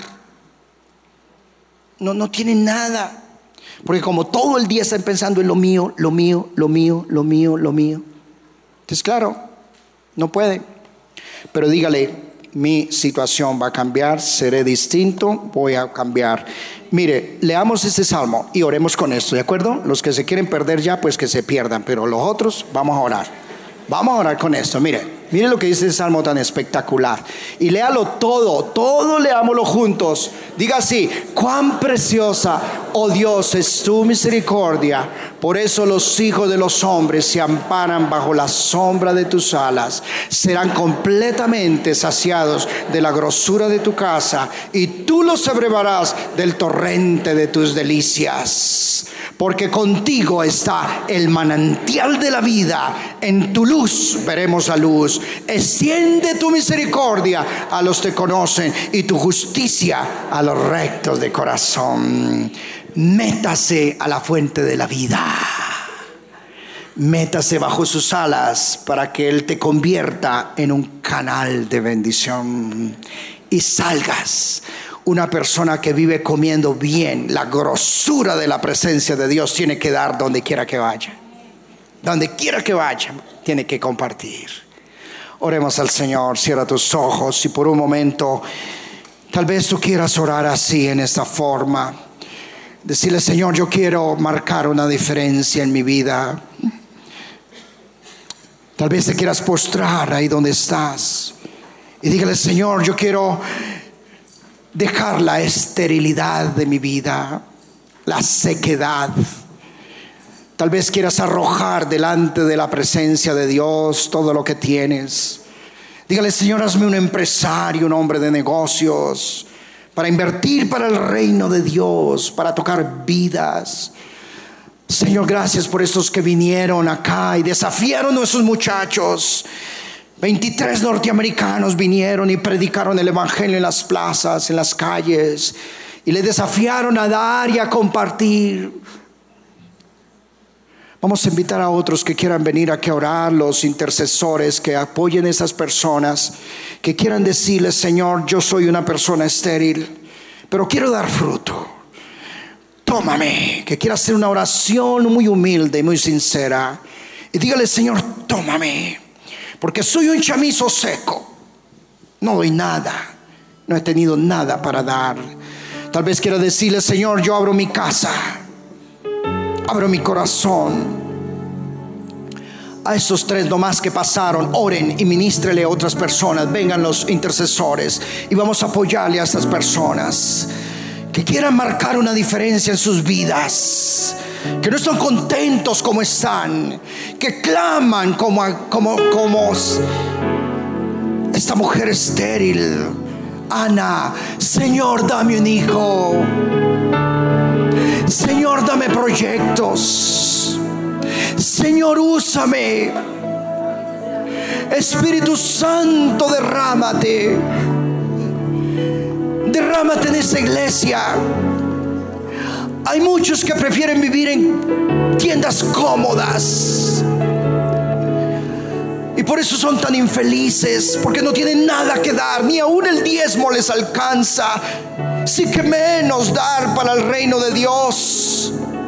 No, no tienen nada. Porque como todo el día están pensando en lo mío, lo mío, lo mío, lo mío, lo mío. Entonces, claro, no puede. Pero dígale, mi situación va a cambiar, seré distinto, voy a cambiar. Mire, leamos este salmo y oremos con esto, ¿de acuerdo? Los que se quieren perder ya, pues que se pierdan, pero los otros vamos a orar. Vamos a orar con esto, mire. Mire lo que dice ese salmo tan espectacular. Y léalo todo, todo leámoslo juntos. Diga así: cuán preciosa, oh Dios, es tu misericordia. Por eso los hijos de los hombres se amparan bajo la sombra de tus alas. Serán completamente saciados de la grosura de tu casa, y tú los abrevarás del torrente de tus delicias. Porque contigo está el manantial de la vida, en tu luz veremos la luz. Extiende tu misericordia a los que te conocen, y tu justicia a los rectos de corazón. Métase a la fuente de la vida, métase bajo sus alas para que Él te convierta en un canal de bendición, y salgas una persona que vive comiendo bien. La grosura de la presencia de Dios tiene que dar donde quiera que vaya. Donde quiera que vaya, tiene que compartir. Oremos al Señor. Cierra tus ojos y por un momento, tal vez tú quieras orar así, en esta forma. Decirle: Señor, yo quiero marcar una diferencia en mi vida. Tal vez te quieras postrar ahí donde estás y dígale: Señor, yo quiero dejar la esterilidad de mi vida, la sequedad. Tal vez quieras arrojar delante de la presencia de Dios todo lo que tienes. Dígale: Señor, hazme un empresario, un hombre de negocios, para invertir para el reino de Dios, para tocar vidas. Señor, gracias por estos que vinieron acá y desafiaron a esos muchachos. veintitrés norteamericanos vinieron y predicaron el evangelio en las plazas, en las calles, y le desafiaron a dar y a compartir. Vamos a invitar a otros que quieran venir aquí a orar, los intercesores que apoyen a esas personas, que quieran decirle: Señor, yo soy una persona estéril, pero quiero dar fruto. Tómame. Que quiera hacer una oración muy humilde y muy sincera, y dígale: Señor, tómame, porque soy un chamizo seco, no doy nada, no he tenido nada para dar. Tal vez quiera decirle: Señor, yo abro mi casa, abro mi corazón. A esos tres nomás que pasaron, oren y ministrele a otras personas. Vengan los intercesores y vamos a apoyarle a estas personas que quieran marcar una diferencia en sus vidas, que no están contentos como están, que claman como, como, como esta mujer estéril, Ana: Señor, dame un hijo. Señor, dame proyectos. Señor, úsame. Espíritu Santo, derrámate. Derrámate en esta iglesia. Hay muchos que prefieren vivir en tiendas cómodas y por eso son tan infelices, porque no tienen nada que dar, ni aún el diezmo les alcanza, sí que menos dar para el reino de Dios.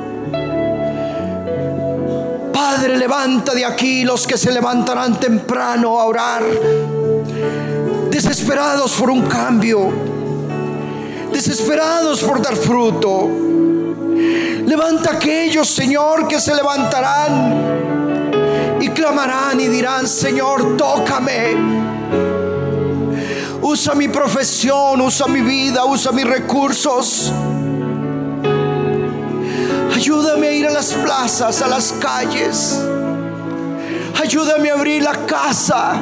Padre, levanta de aquí los que se levantarán temprano a orar, desesperados por un cambio, desesperados por dar fruto. Levanta aquellos, Señor, que se levantarán y clamarán y dirán: Señor, tócame. Usa mi profesión, usa mi vida, usa mis recursos. Ayúdame a ir a las plazas, a las calles. Ayúdame a abrir la casa.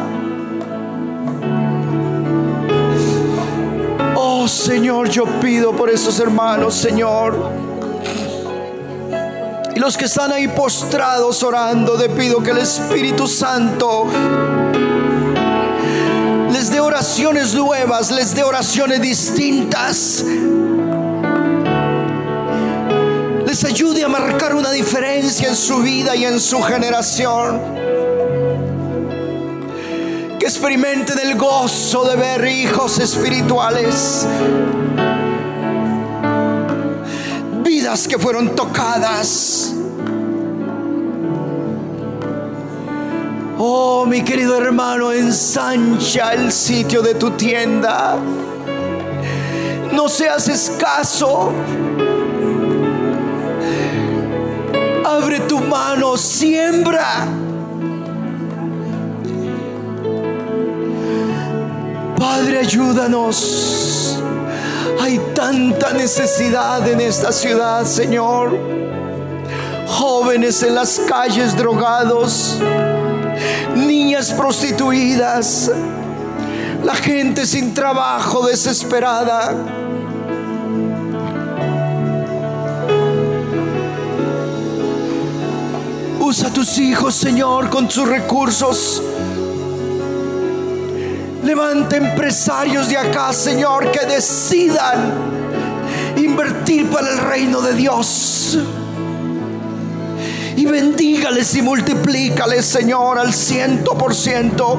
Oh, Señor, yo pido por esos hermanos, Señor, Y los que están ahí postrados orando, te pido que el Espíritu Santo les dé oraciones nuevas, les dé oraciones distintas, les ayude a marcar una diferencia en su vida y en su generación. Que experimenten el gozo de ver hijos espirituales, vidas que fueron tocadas. Oh, mi querido hermano, ensancha el sitio de tu tienda. No seas escaso. Abre tu mano, siembra. Padre, ayúdanos. Hay tanta necesidad en esta ciudad, Señor. Jóvenes en las calles drogados, niñas prostituidas, la gente sin trabajo, desesperada. Usa a tus hijos, Señor, con sus recursos. Levanta empresarios de acá, Señor, que decidan invertir para el reino de Dios. Y bendígales y multiplícales, Señor, al ciento por ciento.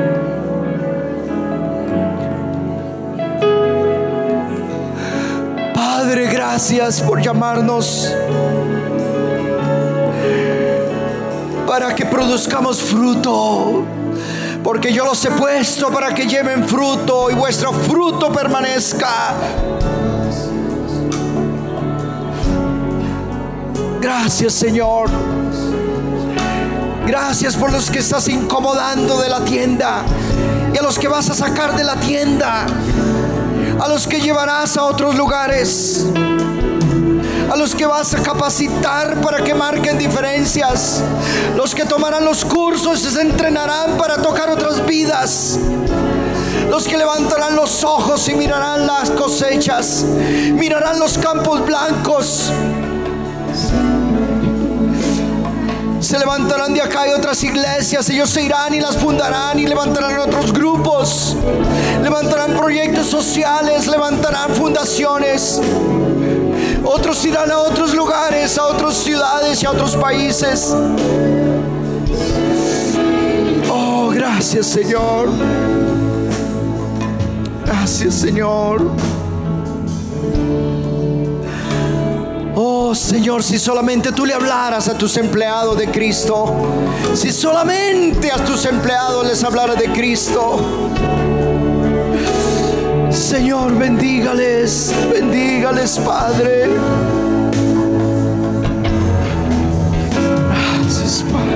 Padre, gracias por llamarnos para que produzcamos fruto. Porque yo los he puesto para que lleven fruto y vuestro fruto permanezca. Gracias, Señor. Gracias por los que estás incomodando de la tienda y a los que vas a sacar de la tienda, a los que llevarás a otros lugares, a los que vas a capacitar para que marquen diferencias, los que tomarán los cursos y se entrenarán para tocar otras vidas, los que levantarán los ojos y mirarán las cosechas, mirarán los campos blancos. Se levantarán de acá y otras iglesias. Ellos se irán y las fundarán y levantarán otros grupos, levantarán proyectos sociales, levantarán fundaciones. Otros irán a otros lugares, a otras ciudades y a otros países. Oh, gracias, Señor. Gracias, Señor. Oh, Señor, si solamente tú le hablaras a tus empleados de Cristo, si solamente a tus empleados les hablaras de Cristo, Señor, bendígales, bendígales, Padre. Gracias, Padre.